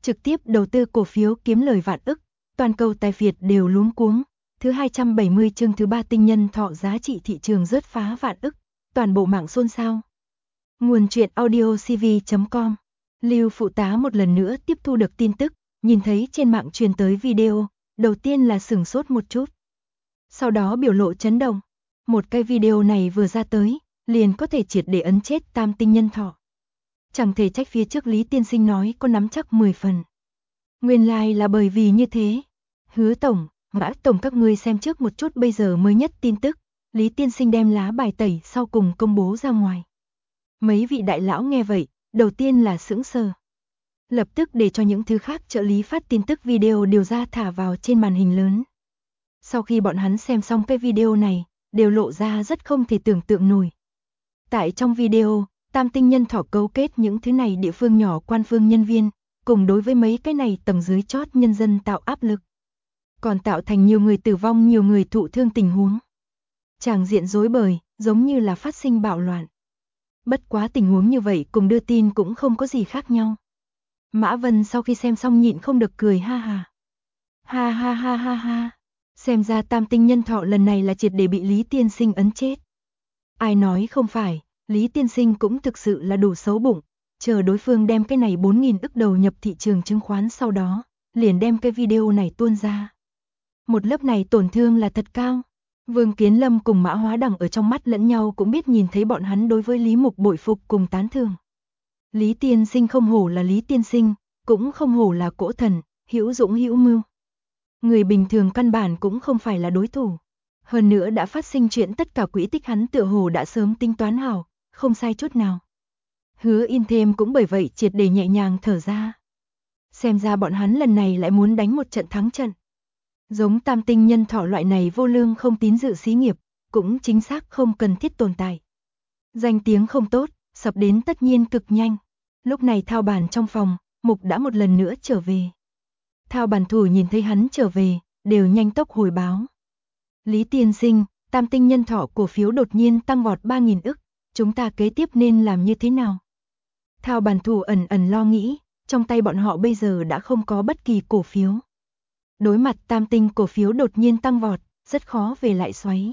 trực tiếp đầu tư cổ phiếu kiếm lời vạn ức, toàn cầu tài phiệt đều luống cuống. Thứ 270 chương thứ 3 tinh nhân thọ giá trị thị trường rớt phá vạn ức, toàn bộ mạng xôn xao. Nguồn truyện audiocv.com. Lưu phụ tá một lần nữa tiếp thu được tin tức, nhìn thấy trên mạng truyền tới video, đầu tiên là sửng sốt một chút. Sau đó biểu lộ chấn động, một cái video này vừa ra tới, liền có thể triệt để ấn chết tam tinh nhân thọ. Chẳng thể trách phía trước Lý Tiên Sinh nói có nắm chắc 10 phần. Nguyên lai là bởi vì như thế. Hứa Tổng, Mã Tổng các ngươi xem trước một chút bây giờ mới nhất tin tức, Lý Tiên Sinh đem lá bài tẩy sau cùng công bố ra ngoài. Mấy vị đại lão nghe vậy, đầu tiên là sững sờ. Lập tức để cho những thứ khác trợ lý phát tin tức video điều ra thả vào trên màn hình lớn. Sau khi bọn hắn xem xong cái video này, đều lộ ra rất không thể tưởng tượng nổi. Tại trong video, tam tinh nhân thọ cấu kết những thứ này địa phương nhỏ quan phương nhân viên, cùng đối với mấy cái này tầng dưới chót nhân dân tạo áp lực. Còn tạo thành nhiều người tử vong nhiều người thụ thương tình huống. Tràng diện rối bời, giống như là phát sinh bạo loạn. Bất quá tình huống như vậy cùng đưa tin cũng không có gì khác nhau. Mã Vân sau khi xem xong nhịn không được cười ha ha. Ha ha ha ha ha. Xem ra tam tinh nhân thọ lần này là triệt để bị Lý Tiên Sinh ấn chết. Ai nói không phải, Lý Tiên Sinh cũng thực sự là đủ xấu bụng, chờ đối phương đem cái này 4.000 ức đầu nhập thị trường chứng khoán sau đó, liền đem cái video này tuôn ra. Một lớp này tổn thương là thật cao. Vương Kiến Lâm cùng Mã Hóa Đằng ở trong mắt lẫn nhau cũng biết nhìn thấy bọn hắn đối với Lý Mục bội phục cùng tán thưởng. Lý Tiên Sinh không hổ là Lý Tiên Sinh, cũng không hổ là cỗ thần, hữu dũng hữu mưu. Người bình thường căn bản cũng không phải là đối thủ. Hơn nữa đã phát sinh chuyện tất cả quỹ tích hắn tựa hồ đã sớm tính toán hảo, không sai chút nào. Hứa In thêm cũng bởi vậy triệt để nhẹ nhàng thở ra. Xem ra bọn hắn lần này lại muốn đánh một trận thắng trận. Giống tam tinh nhân thọ loại này vô lương không tín dự xí nghiệp, cũng chính xác không cần thiết tồn tại. Danh tiếng không tốt, sập đến tất nhiên cực nhanh. Lúc này thao bàn trong phòng, Mục đã một lần nữa trở về. Thao bàn thủ nhìn thấy hắn trở về, đều nhanh tốc hồi báo. Lý Tiên Sinh, tam tinh nhân thọ cổ phiếu đột nhiên tăng vọt 3.000 ức, chúng ta kế tiếp nên làm như thế nào? Thao bàn thủ ẩn ẩn lo nghĩ, trong tay bọn họ bây giờ đã không có bất kỳ cổ phiếu. Đối mặt tam tinh cổ phiếu đột nhiên tăng vọt, rất khó về lại xoáy.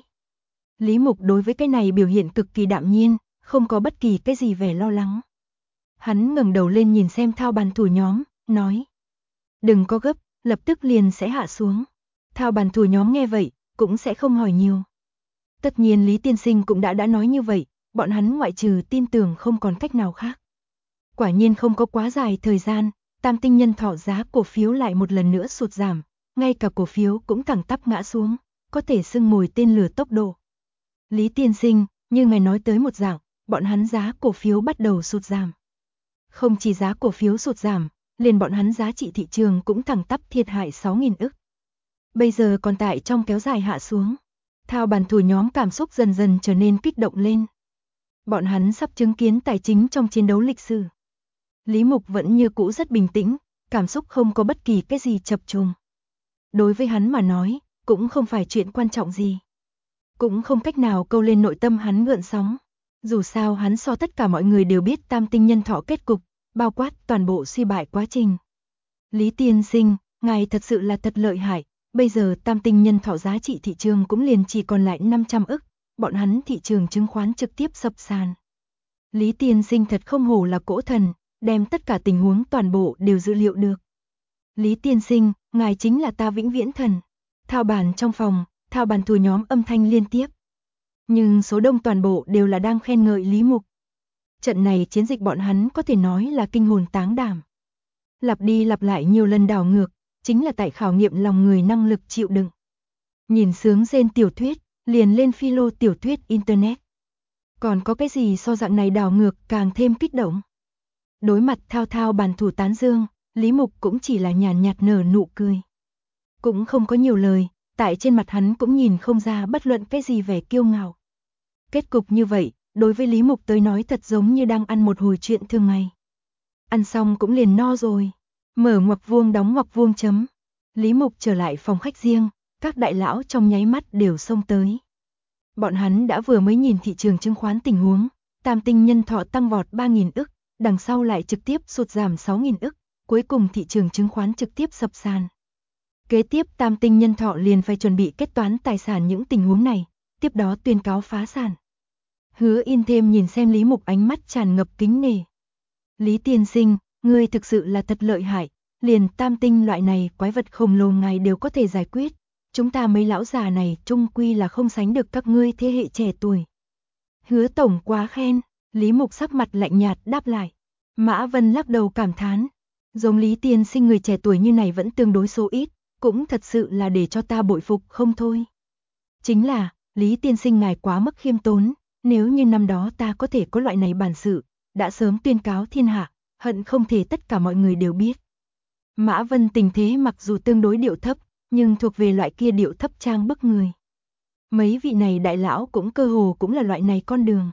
Lý Mục đối với cái này biểu hiện cực kỳ đạm nhiên, không có bất kỳ cái gì vẻ lo lắng. Hắn ngẩng đầu lên nhìn xem thao bàn thủ nhóm, nói. Đừng có gấp, lập tức liền sẽ hạ xuống. Thao bàn thủ nhóm nghe vậy, cũng sẽ không hỏi nhiều. Tất nhiên Lý Tiên Sinh cũng đã nói như vậy, bọn hắn ngoại trừ tin tưởng không còn cách nào khác. Quả nhiên không có quá dài thời gian, tam tinh nhân thọ giá cổ phiếu lại một lần nữa sụt giảm, ngay cả cổ phiếu cũng thẳng tắp ngã xuống, có thể xưng mồi tên lửa tốc độ. Lý Tiên Sinh, như ngài nói tới một dạng, bọn hắn giá cổ phiếu bắt đầu sụt giảm. Không chỉ giá cổ phiếu sụt giảm, liền bọn hắn giá trị thị trường cũng thẳng tắp thiệt hại 6.000 ức. Bây giờ còn tại trong kéo dài hạ xuống. Thao bàn thủ nhóm cảm xúc dần dần trở nên kích động lên. Bọn hắn sắp chứng kiến tài chính trong chiến đấu lịch sử. Lý Mục vẫn như cũ rất bình tĩnh, cảm xúc không có bất kỳ cái gì chập trùng. Đối với hắn mà nói, cũng không phải chuyện quan trọng gì. Cũng không cách nào câu lên nội tâm hắn gợn sóng. Dù sao hắn so tất cả mọi người đều biết tam tinh nhân thọ kết cục, bao quát toàn bộ suy bại quá trình. Lý Tiên Sinh, ngài thật sự là thật lợi hại, bây giờ tam tinh nhân thọ giá trị thị trường cũng liền chỉ còn lại 500 ức, bọn hắn thị trường chứng khoán trực tiếp sập sàn. Lý Tiên Sinh thật không hổ là cỗ thần, đem tất cả tình huống toàn bộ đều dự liệu được. Lý Tiên Sinh, ngài chính là ta vĩnh viễn thần. Thao bàn trong phòng, thao bàn thủ nhóm âm thanh liên tiếp. Nhưng số đông toàn bộ đều là đang khen ngợi Lý Mục. Trận này chiến dịch bọn hắn có thể nói là kinh hồn táng đảm. Lặp đi lặp lại nhiều lần đảo ngược, chính là tại khảo nghiệm lòng người năng lực chịu đựng. Nhìn sướng rên tiểu thuyết, liền lên philo tiểu thuyết internet. Còn có cái gì so dạng này đảo ngược càng thêm kích động? Đối mặt thao bàn thủ tán dương, Lý Mục cũng chỉ là nhàn nhạt nở nụ cười. Cũng không có nhiều lời, tại trên mặt hắn cũng nhìn không ra bất luận cái gì vẻ kiêu ngạo. Kết cục như vậy, đối với Lý Mục tới nói thật giống như đang ăn một hồi chuyện thường ngày. Ăn xong cũng liền no rồi. Mở ngoặc vuông đóng ngoặc vuông chấm. Lý Mục trở lại phòng khách riêng, các đại lão trong nháy mắt đều xông tới. Bọn hắn đã vừa mới nhìn thị trường chứng khoán tình huống, tam tinh nhân thọ tăng vọt 3.000 ức, đằng sau lại trực tiếp sụt giảm 6.000 ức, cuối cùng thị trường chứng khoán trực tiếp sập sàn. Kế tiếp Tam Tinh Nhân Thọ liền phải chuẩn bị kết toán tài sản những tình huống này, tiếp đó tuyên cáo phá sản. Hứa Yên thêm nhìn xem Lý Mục ánh mắt tràn ngập kính nể. Lý tiên sinh, ngươi thực sự là thật lợi hại, liền tam tinh loại này quái vật khổng lồ ngài đều có thể giải quyết. Chúng ta mấy lão già này chung quy là không sánh được các ngươi thế hệ trẻ tuổi. Hứa tổng quá khen, Lý Mục sắc mặt lạnh nhạt đáp lại. Mã Vân lắc đầu cảm thán, giống Lý tiên sinh người trẻ tuổi như này vẫn tương đối số ít, cũng thật sự là để cho ta bội phục không thôi. Chính là, Lý tiên sinh ngài quá mức khiêm tốn, nếu như năm đó ta có thể có loại này bản sự, đã sớm tuyên cáo thiên hạ, hận không thể tất cả mọi người đều biết. Mã Vân tình thế mặc dù tương đối điệu thấp, nhưng thuộc về loại kia điệu thấp trang bức người. Mấy vị này đại lão cũng cơ hồ cũng là loại này con đường.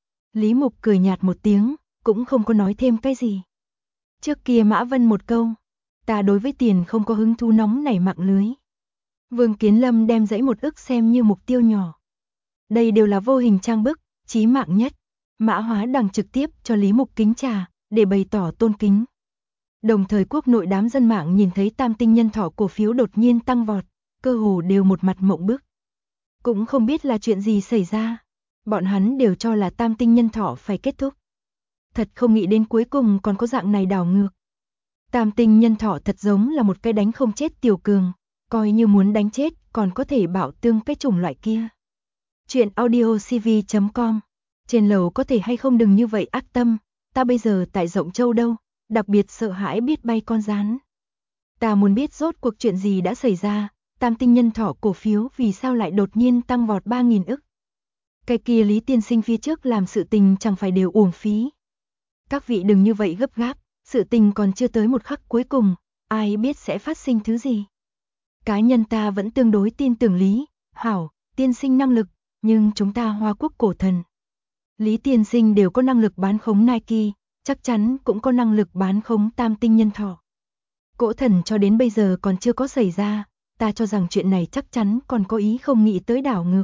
Lý Mục cười nhạt một tiếng, cũng không có nói thêm cái gì. Trước kia Mã Vân một câu, ta đối với tiền không có hứng thú nóng nảy mạng lưới. Vương Kiến Lâm đem dãy 1 ức xem như mục tiêu nhỏ. Đây đều là vô hình trang bức, chí mạng nhất. Mã Hóa Đằng trực tiếp cho Lý Mục kính trà, để bày tỏ tôn kính. Đồng thời quốc nội đám dân mạng nhìn thấy Tam Tinh Nhân Thọ cổ phiếu đột nhiên tăng vọt, cơ hồ đều một mặt mộng bức. Cũng không biết là chuyện gì xảy ra. Bọn hắn đều cho là Tam Tinh Nhân Thọ phải kết thúc. Thật không nghĩ đến cuối cùng còn có dạng này đảo ngược. Tam Tinh Nhân Thọ thật giống là một cái đánh không chết tiểu cường, coi như muốn đánh chết còn có thể bảo tương cái chủng loại kia. Chuyện audiocv.com. Trên lầu có thể hay không đừng như vậy ác tâm, ta bây giờ tại Rộng Châu đâu, đặc biệt sợ hãi biết bay con rán. Ta muốn biết rốt cuộc chuyện gì đã xảy ra, Tam Tinh Nhân Thọ cổ phiếu vì sao lại đột nhiên tăng vọt 3.000 ức. Cái kia Lý tiên sinh phía trước làm sự tình chẳng phải đều uổng phí. Các vị đừng như vậy gấp gáp, sự tình còn chưa tới một khắc cuối cùng, ai biết sẽ phát sinh thứ gì. Cá nhân ta vẫn tương đối tin tưởng Lý Hảo tiên sinh năng lực, nhưng chúng ta Hoa Quốc cổ thần Lý tiên sinh đều có năng lực bán khống Nike, chắc chắn cũng có năng lực bán khống Tam Tinh Nhân Thọ. Cổ thần cho đến bây giờ còn chưa có xảy ra, ta cho rằng chuyện này chắc chắn còn có ý không nghĩ tới đảo ngược.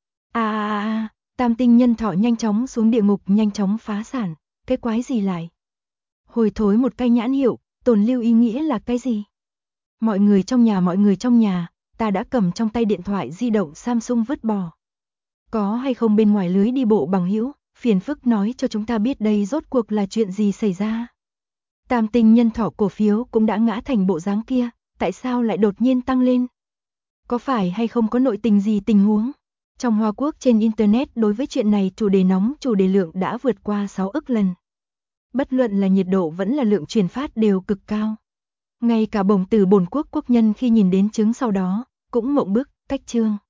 Tam Tinh Nhân Thọ nhanh chóng xuống địa ngục, nhanh chóng phá sản, cái quái gì lại? Hồi thối một cái nhãn hiệu, tồn lưu ý nghĩa là cái gì? Mọi người trong nhà, ta đã cầm trong tay điện thoại di động Samsung vứt bỏ. Có hay không bên ngoài lưới đi bộ bằng hữu, phiền phức nói cho chúng ta biết đây rốt cuộc là chuyện gì xảy ra. Tam Tinh Nhân Thọ cổ phiếu cũng đã ngã thành bộ dáng kia, tại sao lại đột nhiên tăng lên? Có phải hay không có nội tình gì tình huống? Trong Hoa Quốc trên Internet đối với chuyện này chủ đề nóng, chủ đề lượng đã vượt qua 6 ức lần. Bất luận là nhiệt độ vẫn là lượng truyền phát đều cực cao. Ngay cả bổng tử bổn quốc quốc nhân khi nhìn đến chứng sau đó, cũng mộng bức, cách chương.